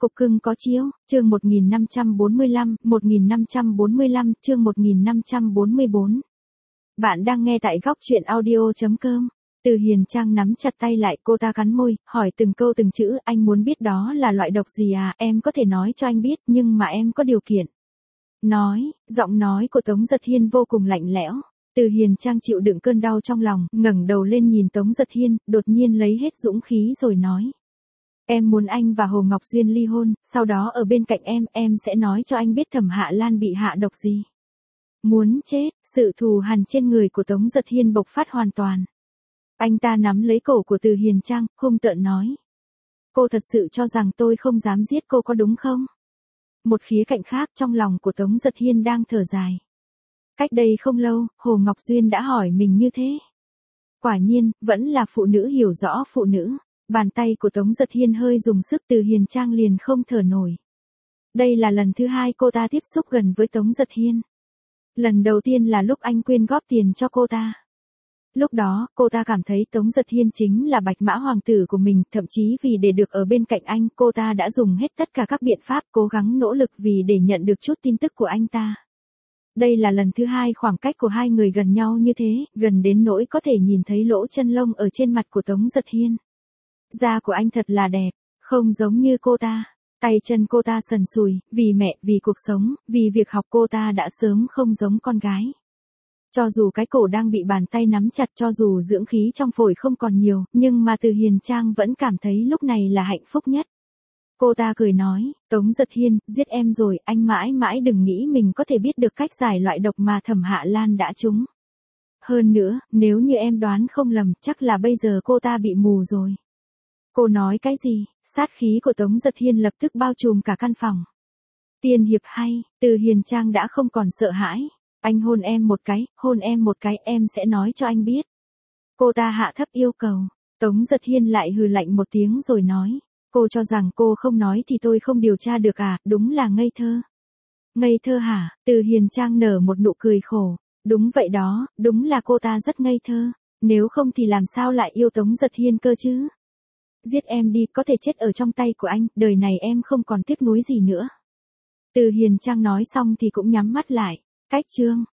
Cục cưng có chiếu, chương 1545, chương 1544. Bạn đang nghe tại góc truyện audio.com. Từ Hiền Trang nắm chặt tay lại, cô ta cắn môi, hỏi từng câu từng chữ, anh muốn biết đó là loại độc gì à, em có thể nói cho anh biết, nhưng mà em có điều kiện. Nói, giọng nói của Tống Giật Hiên vô cùng lạnh lẽo. Từ Hiền Trang chịu đựng cơn đau trong lòng, ngẩng đầu lên nhìn Tống Giật Hiên, đột nhiên lấy hết dũng khí rồi nói. Em muốn anh và Hồ Ngọc Duyên ly hôn, sau đó ở bên cạnh em sẽ nói cho anh biết Thẩm Hạ Lan bị hạ độc gì. Muốn chết, sự thù hằn trên người của Tống Giật Hiên bộc phát hoàn toàn. Anh ta nắm lấy cổ của Từ Hiền Trang, hung tợn nói. Cô thật sự cho rằng tôi không dám giết cô có đúng không? Một khía cạnh khác trong lòng của Tống Giật Hiên đang thở dài. Cách đây không lâu, Hồ Ngọc Duyên đã hỏi mình như thế. Quả nhiên, vẫn là phụ nữ hiểu rõ phụ nữ. Bàn tay của Tống Giật Hiên hơi dùng sức, Từ Hiền Trang liền không thở nổi. Đây là lần thứ hai cô ta tiếp xúc gần với Tống Giật Hiên. Lần đầu tiên là lúc anh quyên góp tiền cho cô ta. Lúc đó, cô ta cảm thấy Tống Giật Hiên chính là bạch mã hoàng tử của mình, thậm chí vì để được ở bên cạnh anh, cô ta đã dùng hết tất cả các biện pháp, cố gắng nỗ lực vì để nhận được chút tin tức của anh ta. Đây là lần thứ hai khoảng cách của hai người gần nhau như thế, gần đến nỗi có thể nhìn thấy lỗ chân lông ở trên mặt của Tống Giật Hiên. Da của anh thật là đẹp, không giống như cô ta. Tay chân cô ta sần sùi, vì mẹ, vì cuộc sống, vì việc học cô ta đã sớm không giống con gái. Cho dù cái cổ đang bị bàn tay nắm chặt, cho dù dưỡng khí trong phổi không còn nhiều, nhưng mà Từ Hiền Trang vẫn cảm thấy lúc này là hạnh phúc nhất. Cô ta cười nói, Tống Giật Hiên, giết em rồi, anh mãi mãi đừng nghĩ mình có thể biết được cách giải loại độc mà Thẩm Hạ Lan đã trúng. Hơn nữa, nếu như em đoán không lầm, chắc là bây giờ cô ta bị mù rồi. Cô nói cái gì? Sát khí của Tống Giật Hiên lập tức bao trùm cả căn phòng. Tiên hiệp hay, Từ Hiền Trang đã không còn sợ hãi. Anh hôn em một cái, em sẽ nói cho anh biết. Cô ta hạ thấp yêu cầu. Tống Giật Hiên lại hừ lạnh một tiếng rồi nói. Cô cho rằng cô không nói thì tôi không điều tra được à, đúng là ngây thơ. Ngây thơ hả? Từ Hiền Trang nở một nụ cười khổ. Đúng vậy đó, đúng là cô ta rất ngây thơ. Nếu không thì làm sao lại yêu Tống Giật Hiên cơ chứ? Giết em đi, có thể chết ở trong tay của anh, đời này em không còn tiếc nuối gì nữa. Từ Hiền Trang nói xong thì cũng nhắm mắt lại. Cách chương